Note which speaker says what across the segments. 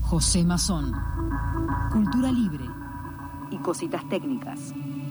Speaker 1: José Mazón. Cultura libre y cositas técnicas.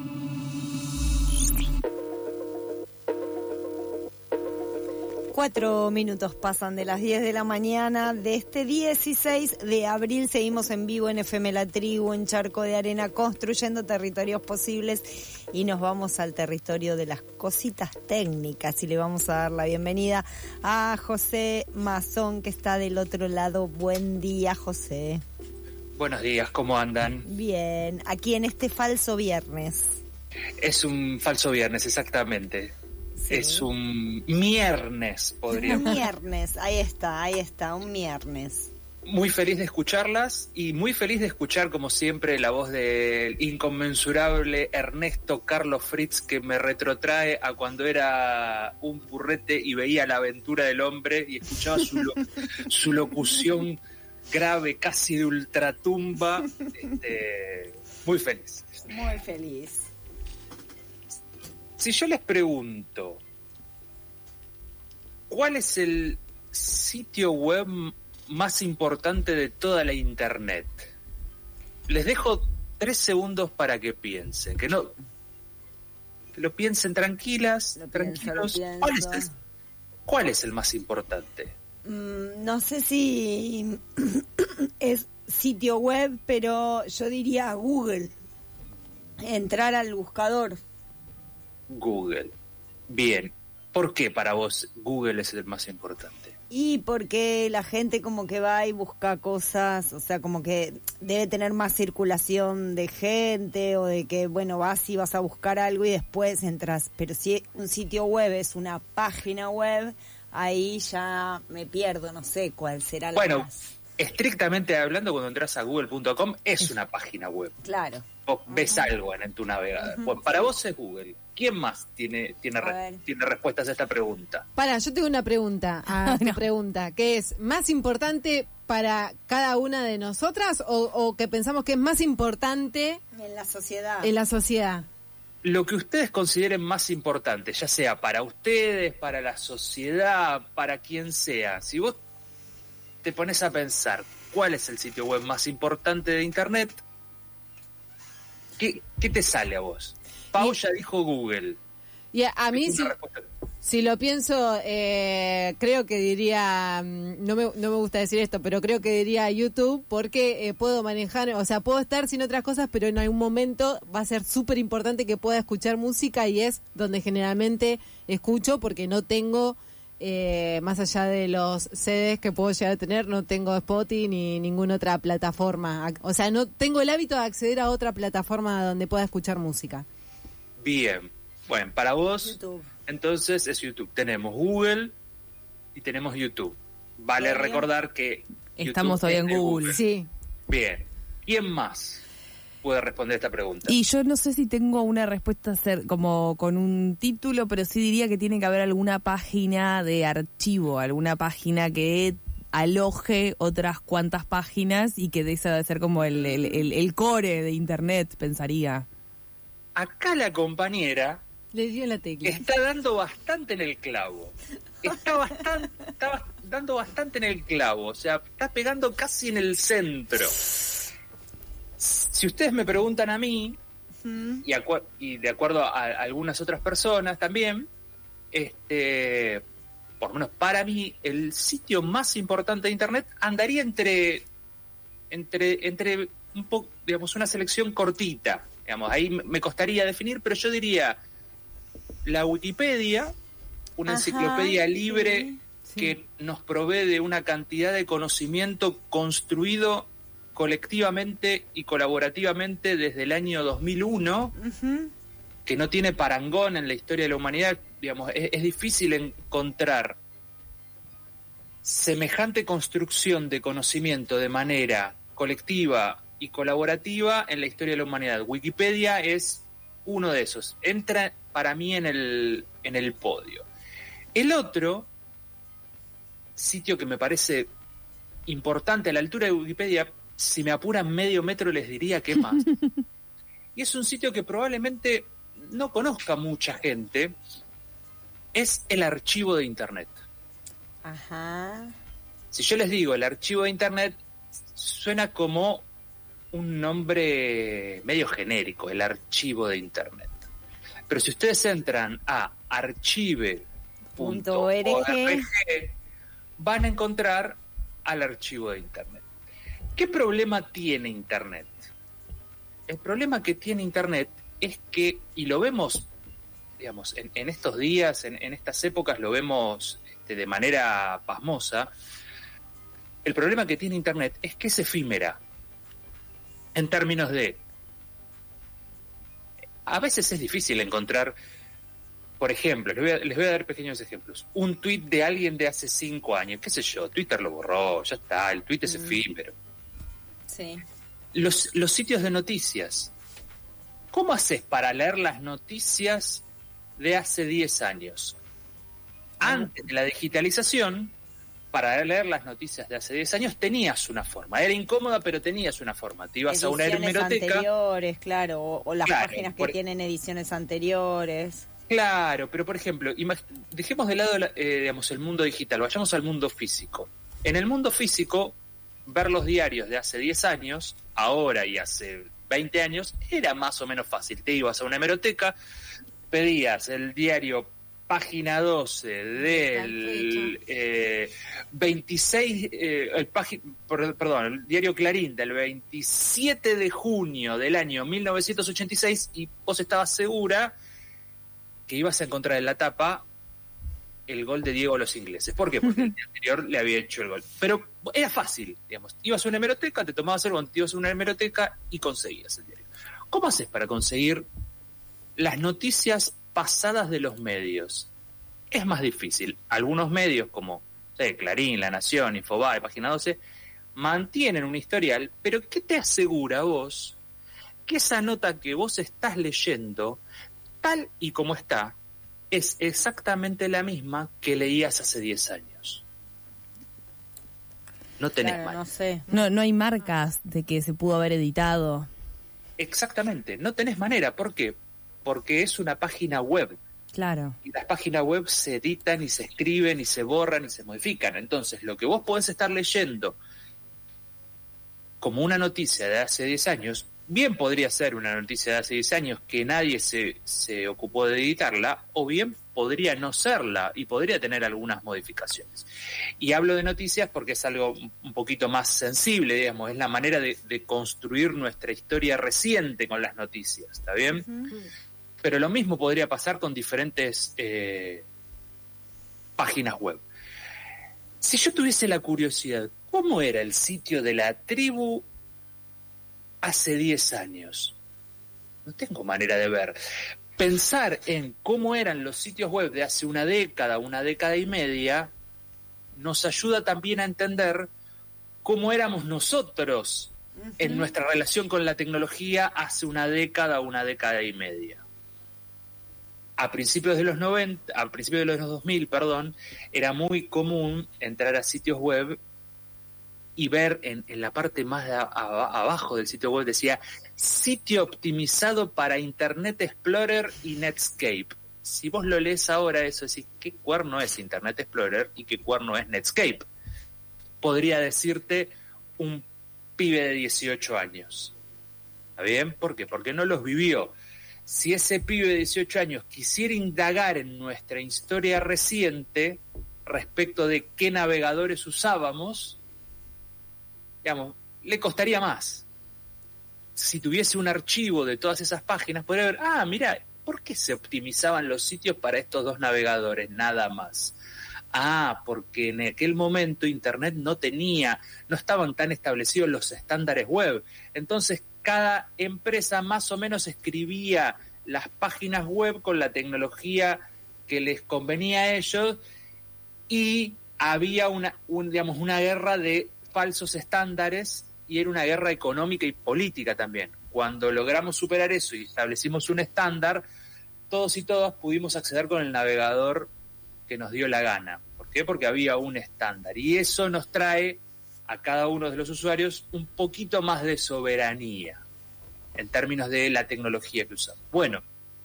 Speaker 2: Cuatro minutos pasan de las 10 de la mañana de este 16 de abril. Seguimos en vivo en FM La Tribu, en Charco de Arena, construyendo territorios posibles. Y nos vamos al territorio de las cositas técnicas. Y le vamos a dar la bienvenida a José Mazón, que está del otro lado. Buen día, José.
Speaker 3: Buenos días, ¿cómo andan?
Speaker 2: Bien, aquí en este falso viernes.
Speaker 3: Es un falso viernes, exactamente. Sí. Es un miernes, podríamos.
Speaker 2: Un miernes, ahí está, un miernes.
Speaker 3: Muy feliz de escucharlas y muy feliz de escuchar, como siempre, la voz del inconmensurable Ernesto Carlos Fritz, que me retrotrae a cuando era un burrete y veía La Aventura del Hombre y escuchaba su locución grave, casi de ultratumba. Muy feliz.
Speaker 2: Muy feliz.
Speaker 3: Si yo les pregunto, ¿cuál es el sitio web más importante de toda la internet? Les dejo 3 segundos para que piensen, que lo piensen tranquilos. ¿Cuál es el más importante?
Speaker 2: No sé si es sitio web, pero yo diría Google. Entrar al buscador.
Speaker 3: Google. Bien. ¿Por qué para vos Google es el más importante?
Speaker 2: Y porque la gente como que va y busca cosas, o sea, como que debe tener más circulación de gente, o de que, bueno, vas y vas a buscar algo y después entras. Pero si un sitio web es una página web, ahí ya me pierdo, no sé cuál será la más.
Speaker 3: Estrictamente hablando, cuando entras a google.com es una página web.
Speaker 2: Claro.
Speaker 3: Vos ves algo en tu navegador. Bueno, para vos es Google. ¿Quién más tiene respuestas a esta pregunta?
Speaker 4: Yo tengo una pregunta a tu pregunta, que es ¿más importante para cada una de nosotras o que pensamos que es más importante
Speaker 2: en la sociedad?
Speaker 4: En la sociedad.
Speaker 3: Lo que ustedes consideren más importante, ya sea para ustedes, para la sociedad, para quien sea. Si vos te pones a pensar cuál es el sitio web más importante de Internet, ¿qué te sale a vos? Pau ya dijo Google.
Speaker 4: Y a mí, si lo pienso, creo que diría, no me gusta decir esto, pero creo que diría YouTube, porque puedo manejar, o sea, puedo estar sin otras cosas, pero en algún momento va a ser súper importante que pueda escuchar música, y es donde generalmente escucho, porque no tengo, más allá de los CDs que puedo llegar a tener, no tengo Spotify ni ninguna otra plataforma. O sea, no tengo el hábito de acceder a otra plataforma donde pueda escuchar música.
Speaker 3: Bien. Bueno, para vos,
Speaker 2: YouTube.
Speaker 3: Entonces es YouTube. Tenemos Google y tenemos YouTube. Vale recordar que
Speaker 5: estamos hoy en Google.
Speaker 4: Sí.
Speaker 3: Bien. ¿Quién más puede responder esta pregunta?
Speaker 5: Y yo no sé si tengo una respuesta como con un título, pero sí diría que tiene que haber alguna página de archivo, alguna página que aloje otras cuantas páginas y que de esa debe ser como el core de Internet, pensaría.
Speaker 3: Acá la compañera
Speaker 4: le dio la tecla.
Speaker 3: Está dando bastante en el clavo. Está dando bastante en el clavo. O sea, está pegando casi en el centro. Si ustedes me preguntan a mí, y de acuerdo a algunas otras personas también, por lo menos para mí, el sitio más importante de Internet andaría entre un poco, digamos, una selección cortita. Digamos, ahí me costaría definir, pero yo diría la Wikipedia, una enciclopedia libre que nos provee de una cantidad de conocimiento construido colectivamente y colaborativamente desde el año 2001, que no tiene parangón en la historia de la humanidad. Digamos, es difícil encontrar semejante construcción de conocimiento de manera colectiva y colaborativa en la historia de la humanidad. Wikipedia es uno de esos. Entra para mí en el podio. El otro sitio que me parece importante a la altura de Wikipedia, si me apuran medio metro les diría que más. Y es un sitio que probablemente no conozca mucha gente. Es el archivo de Internet.
Speaker 2: Ajá.
Speaker 3: Si yo les digo el archivo de Internet, suena como un nombre medio genérico, el archivo de Internet. Pero si ustedes entran a archive.org, van a encontrar al archivo de Internet. ¿Qué problema tiene Internet? El problema que tiene Internet es que, y lo vemos, digamos, en estos días, en estas épocas, lo vemos de manera pasmosa. El problema que tiene Internet es que es efímera, en términos de, a veces es difícil encontrar, por ejemplo, les voy a dar pequeños ejemplos, un tuit de alguien de hace 5 años, qué sé yo, Twitter lo borró, ya está, el tuit es efímero.
Speaker 2: Sí.
Speaker 3: Los sitios de noticias, ¿cómo haces para leer las noticias de hace 10 años? Antes de la digitalización, para leer las noticias de hace 10 años tenías una forma. Era incómoda, pero tenías una forma. Te ibas a una hemeroteca.
Speaker 2: Anteriores, claro, o las páginas que tienen ediciones anteriores.
Speaker 3: Claro, pero por ejemplo, dejemos de lado digamos, el mundo digital, vayamos al mundo físico. En el mundo físico, ver los diarios de hace 10 años, ahora y hace 20 años, era más o menos fácil. Te ibas a una hemeroteca, pedías el diario página 12 del 26, el diario Clarín del 27 de junio del año 1986, y vos estabas segura que ibas a encontrar en la tapa el gol de Diego a los ingleses. ¿Por qué? Porque el día anterior le había hecho el gol. Pero era fácil, digamos. Ibas a una hemeroteca, te tomabas el gol, te ibas a una hemeroteca y conseguías el diario. ¿Cómo haces para conseguir las noticias pasadas de los medios? Es más difícil. Algunos medios como Clarín, La Nación, Infobae, Página 12, mantienen un historial, pero ¿qué te asegura vos que esa nota que vos estás leyendo, tal y como está, es exactamente la misma que leías hace 10 años? No tenés
Speaker 2: claro,
Speaker 3: manera.
Speaker 2: No sé.
Speaker 5: No hay marcas de que se pudo haber editado.
Speaker 3: Exactamente, no tenés manera. ¿Por qué? Porque es una página web.
Speaker 5: Claro.
Speaker 3: Y las páginas web se editan y se escriben y se borran y se modifican. Entonces, lo que vos podés estar leyendo como una noticia de hace 10 años, bien podría ser una noticia de hace 10 años que nadie se ocupó de editarla, o bien podría no serla y podría tener algunas modificaciones. Y hablo de noticias porque es algo un poquito más sensible, digamos, es la manera de construir nuestra historia reciente con las noticias, ¿está bien? Uh-huh. Pero lo mismo podría pasar con diferentes páginas web. Si yo tuviese la curiosidad, ¿cómo era el sitio de la tribu hace 10 años? No tengo manera de ver. Pensar en cómo eran los sitios web de hace una década y media, nos ayuda también a entender cómo éramos nosotros en nuestra relación con la tecnología hace una década y media. A principios de los 2000, era muy común entrar a sitios web y ver en la parte más abajo del sitio web decía sitio optimizado para Internet Explorer y Netscape. Si vos lo lees ahora, eso decís, ¿qué cuerno es Internet Explorer y qué cuerno es Netscape? Podría decirte un pibe de 18 años. ¿Está bien? ¿Por qué? Porque no los vivió. Si ese pibe de 18 años quisiera indagar en nuestra historia reciente respecto de qué navegadores usábamos, digamos, le costaría más. Si tuviese un archivo de todas esas páginas, podría ver, mira, ¿por qué se optimizaban los sitios para estos dos navegadores? Nada más. Porque en aquel momento Internet no estaban tan establecidos los estándares web. Entonces, cada empresa más o menos escribía las páginas web con la tecnología que les convenía a ellos y había una guerra de falsos estándares y era una guerra económica y política también. Cuando logramos superar eso y establecimos un estándar, todos y todas pudimos acceder con el navegador que nos dio la gana. ¿Por qué? Porque había un estándar y eso nos trae a cada uno de los usuarios un poquito más de soberanía en términos de la tecnología que usamos. Bueno,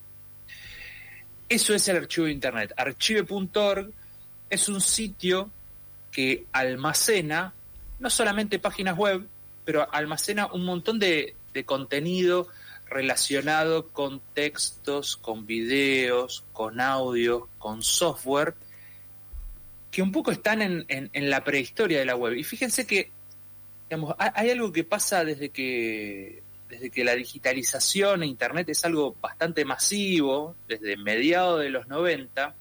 Speaker 3: eso es el archivo de Internet. Archive.org es un sitio que almacena no solamente páginas web, pero almacena un montón de contenido relacionado con textos, con videos, con audio, con software, que un poco están en la prehistoria de la web. Y fíjense que, digamos, hay algo que pasa desde que la digitalización e Internet es algo bastante masivo, desde mediados de los 90,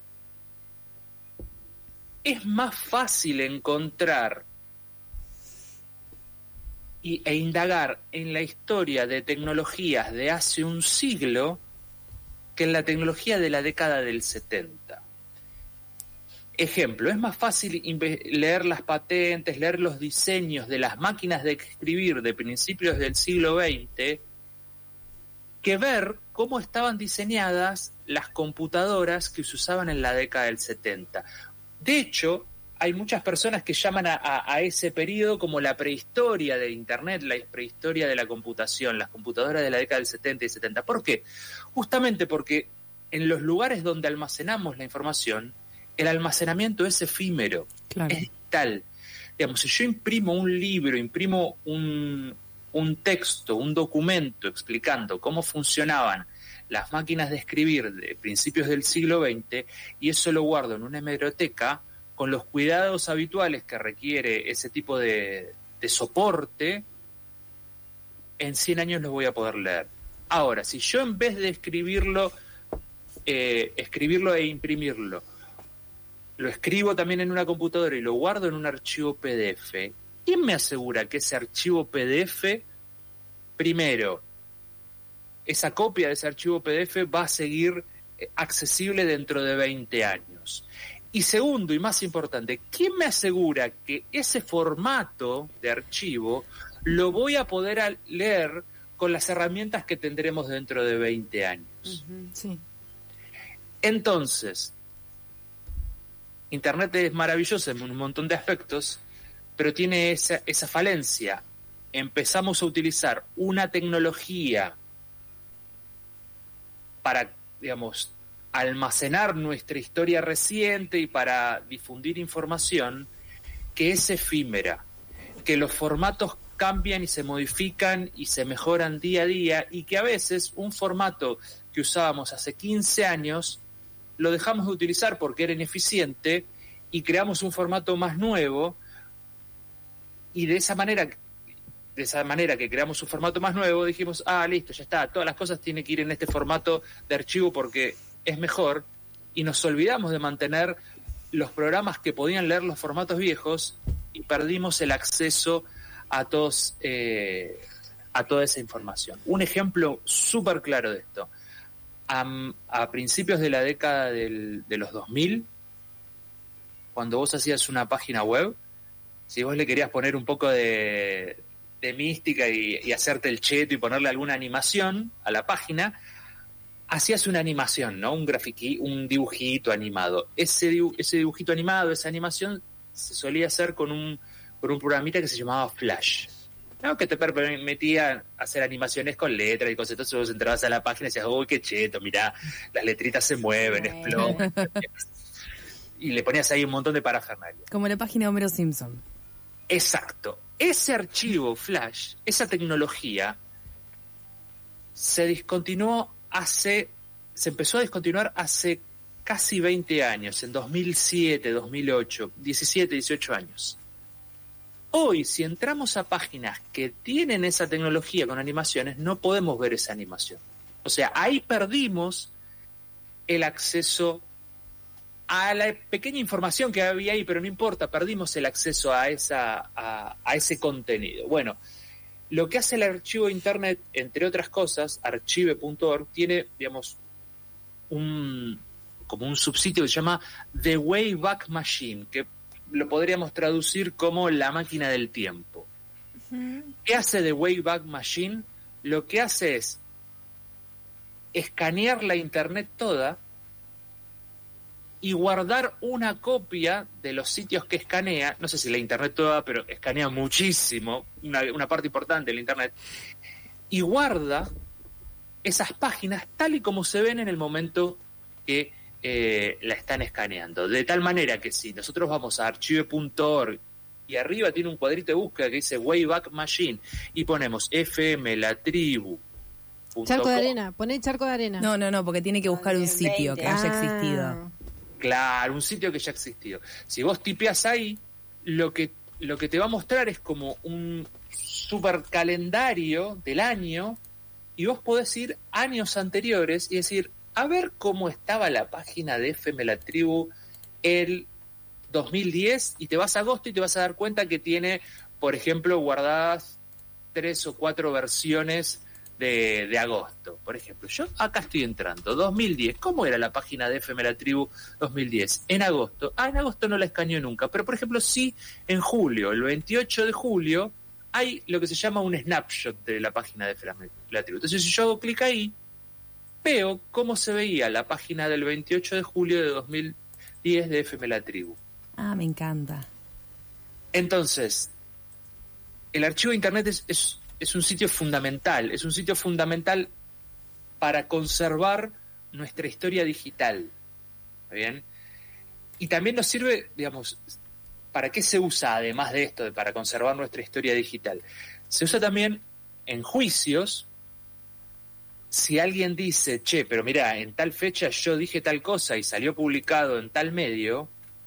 Speaker 3: es más fácil encontrar e indagar en la historia de tecnologías de hace un siglo que en la tecnología de la década del 70. Ejemplo, es más fácil leer las patentes, leer los diseños de las máquinas de escribir de principios del siglo XX que ver cómo estaban diseñadas las computadoras que se usaban en la década del 70. De hecho, hay muchas personas que llaman a ese periodo como la prehistoria de Internet, la prehistoria de la computación, las computadoras de la década del 70 y 70. ¿Por qué? Justamente porque en los lugares donde almacenamos la información, el almacenamiento es efímero,
Speaker 5: claro,
Speaker 3: es digital. Digamos, si yo imprimo un libro, imprimo un texto, un documento explicando cómo funcionaban las máquinas de escribir de principios del siglo XX, y eso lo guardo en una hemeroteca, con los cuidados habituales que requiere ese tipo de soporte, en 100 años lo voy a poder leer. Ahora, si yo en vez de escribirlo e imprimirlo, lo escribo también en una computadora y lo guardo en un archivo PDF, ¿quién me asegura que ese archivo PDF, primero, esa copia de ese archivo PDF va a seguir accesible dentro de 20 años? Y segundo, y más importante, ¿quién me asegura que ese formato de archivo lo voy a poder leer con las herramientas que tendremos dentro de 20 años?
Speaker 4: Sí.
Speaker 3: Entonces, Internet es maravilloso en un montón de aspectos, pero tiene esa falencia. Empezamos a utilizar una tecnología para, digamos, almacenar nuestra historia reciente y para difundir información que es efímera, que los formatos cambian y se modifican y se mejoran día a día, y que a veces un formato que usábamos hace 15 años lo dejamos de utilizar porque era ineficiente y creamos un formato más nuevo, y de esa manera que creamos un formato más nuevo dijimos, listo, ya está, todas las cosas tienen que ir en este formato de archivo porque es mejor, y nos olvidamos de mantener los programas que podían leer los formatos viejos y perdimos el acceso a toda esa información. Un ejemplo súper claro de esto: a principios de la década de los 2000, cuando vos hacías una página web, si vos le querías poner un poco de mística y hacerte el cheto y ponerle alguna animación a la página, hacías una animación, ¿no? Un dibujito animado. Ese dibujito animado, esa animación, se solía hacer con un programita que se llamaba Flash, ¿no? Que te permitía hacer animaciones con letras y cosas. Entonces vos entrabas a la página y decías, uy, qué cheto, mirá, las letritas se mueven, explotan. Y le ponías ahí un montón de parafernalia.
Speaker 5: Como la página de Homero Simpson.
Speaker 3: Exacto. Ese archivo Flash, esa tecnología, se empezó a descontinuar hace casi 20 años, en 2007, 2008, 17, 18 años. Hoy, si entramos a páginas que tienen esa tecnología con animaciones, no podemos ver esa animación. O sea, ahí perdimos el acceso a la pequeña información que había ahí, pero no importa, perdimos el acceso a ese contenido. Bueno, lo que hace el archivo de Internet, entre otras cosas, archive.org, tiene, digamos, como un subsitio que se llama The Wayback Machine, que lo podríamos traducir como la máquina del tiempo. Uh-huh. ¿Qué hace The Wayback Machine? Lo que hace es escanear la Internet toda y guardar una copia de los sitios que escanea, no sé si la Internet toda, pero escanea muchísimo, una parte importante de la Internet, y guarda esas páginas tal y como se ven en el momento que la están escaneando. De tal manera que si nosotros vamos a archive.org y arriba tiene un cuadrito de búsqueda que dice Wayback Machine, y ponemos FM La Tribu.
Speaker 4: Charco de Arena, poné Charco de Arena.
Speaker 5: No, porque tiene que buscar un sitio que haya existido.
Speaker 3: Claro, un sitio que ya ha existido. Si vos tipeás ahí, lo que te va a mostrar es como un super calendario del año, y vos podés ir años anteriores y decir, a ver cómo estaba la página de FM La Tribu el 2010, y te vas a agosto y te vas a dar cuenta que tiene, por ejemplo, guardadas 3 o 4 versiones de agosto. Por ejemplo, yo acá estoy entrando, 2010, ¿cómo era la página de FM La Tribu 2010? En agosto. En agosto no la escaneó nunca, pero por ejemplo sí en julio, el 28 de julio, hay lo que se llama un snapshot de la página de FM La Tribu. Entonces si yo hago clic ahí, veo cómo se veía la página del 28 de julio de 2010 de FM La Tribu.
Speaker 5: Ah, me encanta.
Speaker 3: Entonces, el archivo de Internet es un sitio fundamental, para conservar nuestra historia digital, ¿está bien? Y también nos sirve, digamos, ¿para qué se usa además de esto, para conservar nuestra historia digital? Se usa también en juicios. Si alguien dice, che, pero mirá, en tal fecha yo dije tal cosa y salió publicado en tal medio,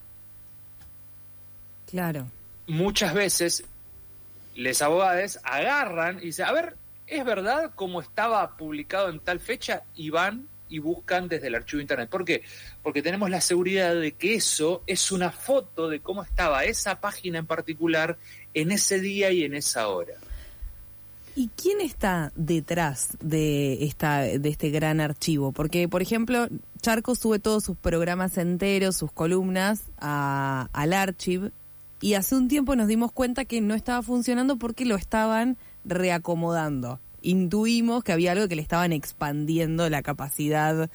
Speaker 5: claro,
Speaker 3: muchas veces les abogados agarran y dicen, a ver, ¿es verdad cómo estaba publicado en tal fecha? Y van y buscan desde el archivo de Internet. ¿Por qué? Porque tenemos la seguridad de que eso es una foto de cómo estaba esa página en particular en ese día y en esa hora.
Speaker 5: ¿Y quién está detrás de este gran archivo? Porque, por ejemplo, Charco sube todos sus programas enteros, sus columnas al archivo, y hace un tiempo nos dimos cuenta que no estaba funcionando porque lo estaban reacomodando. Intuimos que había algo que le estaban expandiendo la capacidad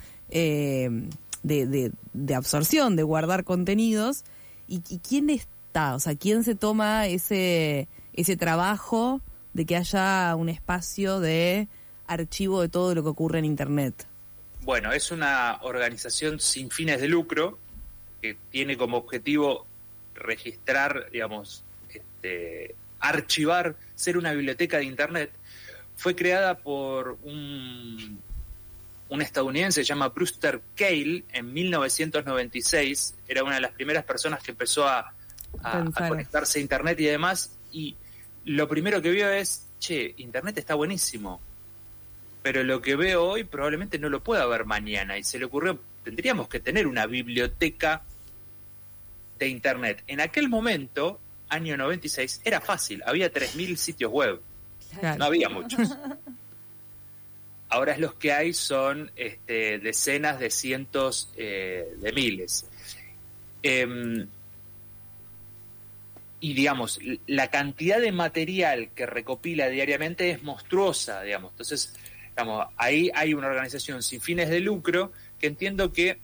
Speaker 5: de absorción, de guardar contenidos. ¿Y quién está? O sea, ¿quién se toma ese trabajo de que haya un espacio de archivo de todo lo que ocurre en Internet?
Speaker 3: Bueno, es una organización sin fines de lucro que tiene como objetivo registrar, digamos, archivar, ser una biblioteca de Internet. Fue creada por un estadounidense, se llama Brewster Kahle, en 1996. Era una de las primeras personas que empezó a conectarse a Internet y demás, y lo primero que vio es, che, Internet está buenísimo, pero lo que veo hoy probablemente no lo pueda ver mañana, y se le ocurrió, tendríamos que tener una biblioteca de Internet. En aquel momento, año 96, era fácil, había 3.000 sitios web, claro. No había muchos. Ahora los que hay son decenas de cientos de miles. Y digamos, la cantidad de material que recopila diariamente es monstruosa, digamos. Entonces, digamos, ahí hay una organización sin fines de lucro que entiendo que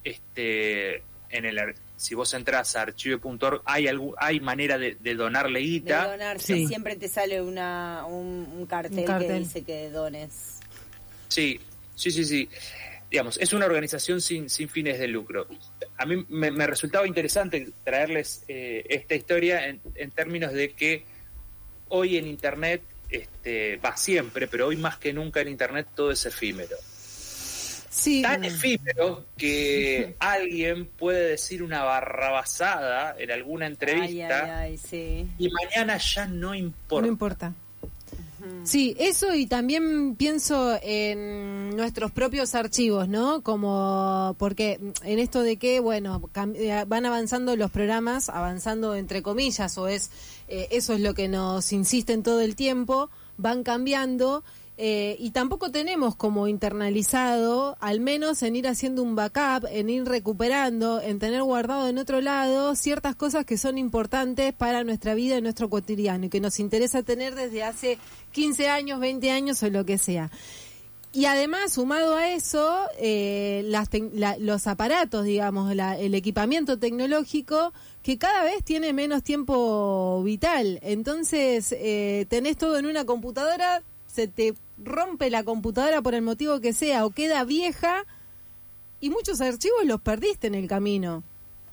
Speaker 3: si vos entras a archive.org hay manera de donarle guita.
Speaker 2: De donar, sí. Siempre te sale un cartel que dice que dones. Sí.
Speaker 3: Digamos, es una organización sin fines de lucro. A mí me resultaba interesante traerles esta historia en términos de que hoy en Internet, va siempre, pero hoy más que nunca en Internet todo es efímero.
Speaker 4: Sí.
Speaker 3: Tan efímero que alguien puede decir una barrabasada en alguna entrevista
Speaker 2: sí.
Speaker 3: Y mañana ya no importa.
Speaker 4: No importa. Sí, eso, y también pienso en nuestros propios archivos, ¿no? Como, porque en esto de que, bueno, van avanzando los programas, avanzando entre comillas, o eso es lo que nos insisten todo el tiempo, van cambiando, y tampoco tenemos como internalizado, al menos en ir haciendo un backup, en ir recuperando, en tener guardado en otro lado ciertas cosas que son importantes para nuestra vida y nuestro cotidiano, y que nos interesa tener desde hace 15 años, 20 años o lo que sea. Y además, sumado a eso, los aparatos, digamos, el equipamiento tecnológico, que cada vez tiene menos tiempo vital. Entonces, tenés todo en una computadora, se te rompe la computadora por el motivo que sea, o queda vieja, y muchos archivos los perdiste en el camino.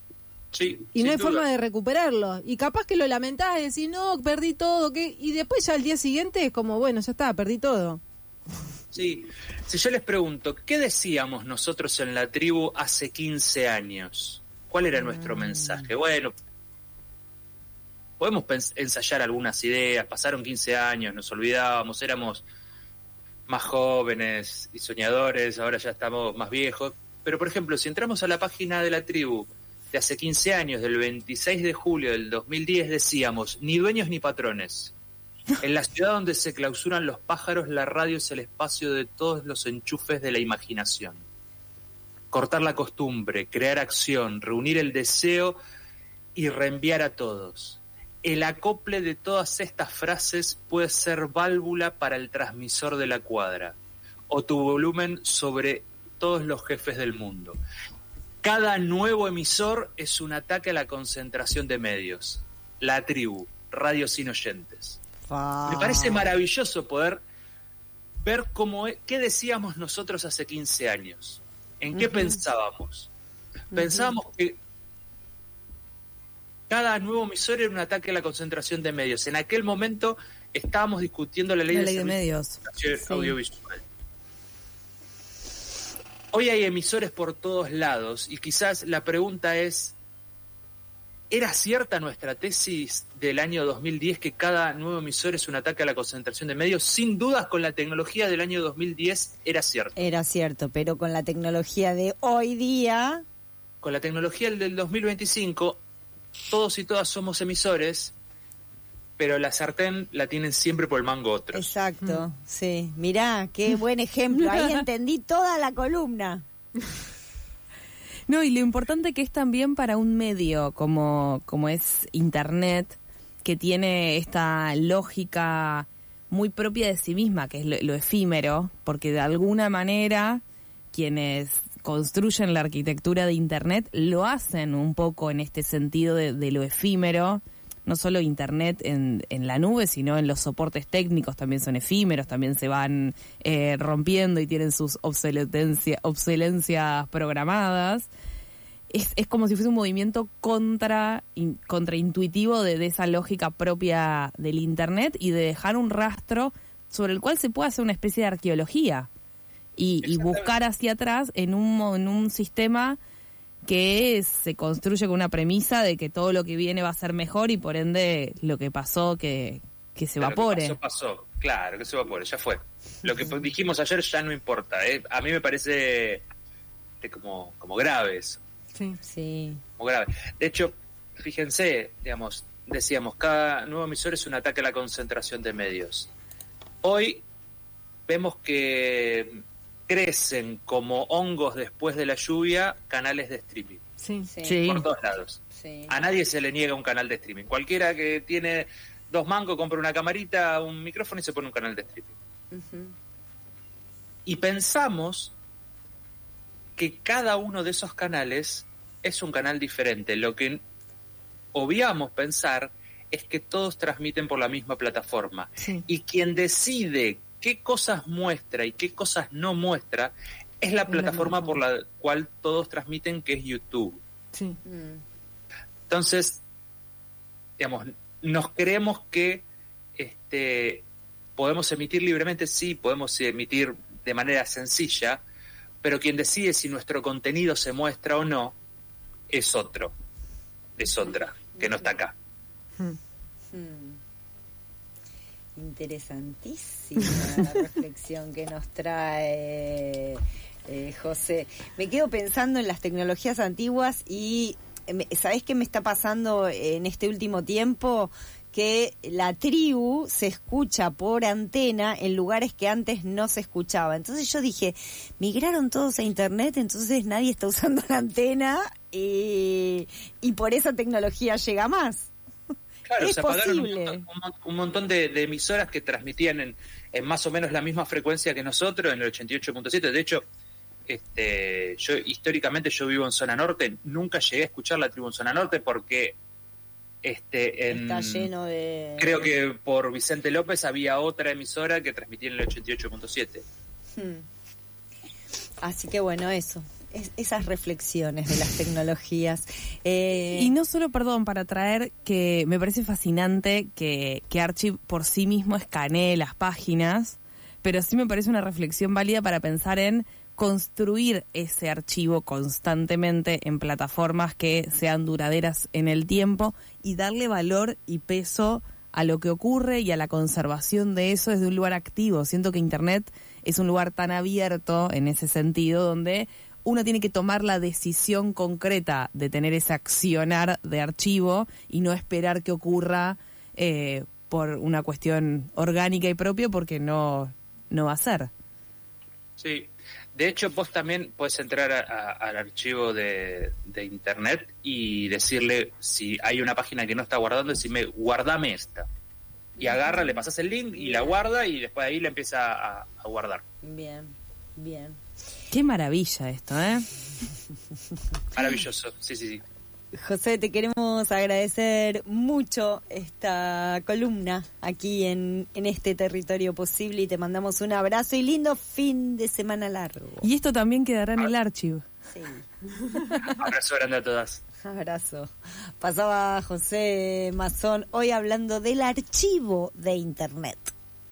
Speaker 3: Sí,
Speaker 4: y no hay
Speaker 3: sin duda.
Speaker 4: forma de recuperarlo. Y capaz que lo lamentás y decís, no, perdí todo, ¿qué? Y después ya al día siguiente es como, bueno, ya está, perdí todo.
Speaker 3: Sí, si yo les pregunto, ¿qué decíamos nosotros en la tribu hace 15 años? ¿Cuál era nuestro mensaje? Bueno, podemos ensayar algunas ideas, pasaron 15 años, nos olvidábamos, éramos más jóvenes y soñadores, ahora ya estamos más viejos. Pero, por ejemplo, si entramos a la página de la tribu de hace 15 años, del 26 de julio del 2010, decíamos, ni dueños ni patrones. En la ciudad donde se clausuran los pájaros, la radio es el espacio de todos los enchufes de la imaginación. Cortar la costumbre, crear acción, reunir el deseo y reenviar a todos. El acople de todas estas frases puede ser válvula para el transmisor de la cuadra o tu volumen sobre todos los jefes del mundo. Cada nuevo emisor es un ataque a la concentración de medios. La tribu, radio sin oyentes. Me parece maravilloso poder ver qué decíamos nosotros hace 15 años. ¿En qué pensábamos? Pensábamos que cada nuevo emisor era un ataque a la concentración de medios. En aquel momento estábamos discutiendo la ley
Speaker 5: de medios
Speaker 3: audiovisual. Hoy hay emisores por todos lados y quizás la pregunta es, ¿era cierta nuestra tesis del año 2010 que cada nuevo emisor es un ataque a la concentración de medios? Sin dudas, con la tecnología del año 2010 era cierto.
Speaker 2: Era cierto, pero con la tecnología de hoy día...
Speaker 3: Con la tecnología del 2025, todos y todas somos emisores, pero la sartén la tienen siempre por el mango otros.
Speaker 2: Exacto, sí. Mirá, qué buen ejemplo. Ahí entendí toda la columna.
Speaker 5: No, y lo importante que es también para un medio como es Internet, que tiene esta lógica muy propia de sí misma, que es lo efímero, porque de alguna manera quienes construyen la arquitectura de Internet lo hacen un poco en este sentido de lo efímero. No solo Internet en la nube, sino en los soportes técnicos también son efímeros, también se van rompiendo y tienen sus obsolescencias programadas. Es como si fuese un movimiento contraintuitivo de esa lógica propia del Internet y de dejar un rastro sobre el cual se puede hacer una especie de arqueología y buscar hacia atrás en un sistema que se construye con una premisa de que todo lo que viene va a ser mejor y por ende lo que pasó que se evapore.
Speaker 3: Pasó, claro, que se evapore, ya fue. Lo que dijimos ayer ya no importa. A mí me parece como grave eso.
Speaker 2: Sí.
Speaker 3: Como grave. De hecho, fíjense, decíamos, cada nuevo emisor es un ataque a la concentración de medios. Hoy vemos que crecen como hongos después de la lluvia canales de streaming.
Speaker 5: Sí.
Speaker 3: Por todos lados.
Speaker 2: Sí.
Speaker 3: A nadie se le niega un canal de streaming. Cualquiera que tiene 2 mangos compra una camarita, un micrófono y se pone un canal de streaming.
Speaker 2: Uh-huh.
Speaker 3: Y pensamos que cada uno de esos canales es un canal diferente. Lo que obviamos pensar es que todos transmiten por la misma plataforma.
Speaker 4: Sí.
Speaker 3: Y quien decide qué cosas muestra y qué cosas no muestra es la plataforma por la cual todos transmiten, que es YouTube.
Speaker 4: Sí.
Speaker 3: Entonces, nos creemos que podemos emitir libremente, sí, podemos emitir de manera sencilla, pero quien decide si nuestro contenido se muestra o no es otra, que no está acá.
Speaker 2: Interesantísima la reflexión que nos trae José. Me quedo pensando en las tecnologías antiguas y ¿sabés qué me está pasando en este último tiempo? Que la tribu se escucha por antena en lugares que antes no se escuchaba. Entonces yo dije, migraron todos a Internet, entonces nadie está usando la antena y por esa tecnología llega más.
Speaker 3: Claro,
Speaker 2: es
Speaker 3: se apagaron
Speaker 2: posible.
Speaker 3: un montón de emisoras que transmitían en más o menos la misma frecuencia que nosotros, en el 88.7. De hecho, yo históricamente yo vivo en zona norte, nunca llegué a escuchar la tribu en zona norte porque
Speaker 2: está lleno de...
Speaker 3: Creo que por Vicente López había otra emisora que transmitía en el 88.7.
Speaker 2: Así que bueno, eso. esas reflexiones de las tecnologías.
Speaker 5: Y no solo, perdón, para traer que me parece fascinante que Archie por sí mismo escanee las páginas, pero sí me parece una reflexión válida para pensar en construir ese archivo constantemente en plataformas que sean duraderas en el tiempo y darle valor y peso a lo que ocurre y a la conservación de eso desde un lugar activo. Siento que Internet es un lugar tan abierto en ese sentido, donde uno tiene que tomar la decisión concreta de tener ese accionar de archivo y no esperar que ocurra por una cuestión orgánica y propia, porque no va a ser.
Speaker 3: Sí. De hecho, vos también podés entrar al archivo de Internet y decirle, si hay una página que no está guardando, decirme, guardame esta. Y agarra, le pasás el link y la guarda, y después de ahí la empieza a guardar.
Speaker 2: Bien.
Speaker 5: Qué maravilla esto, ¿eh?
Speaker 3: Maravilloso, sí.
Speaker 2: José, te queremos agradecer mucho esta columna aquí en este Territorio Posible, y te mandamos un abrazo y lindo fin de semana largo.
Speaker 5: Y esto también quedará en el archivo.
Speaker 2: Sí.
Speaker 3: Abrazo grande a todas.
Speaker 2: Abrazo. Pasaba José Mazón hoy hablando del archivo de Internet.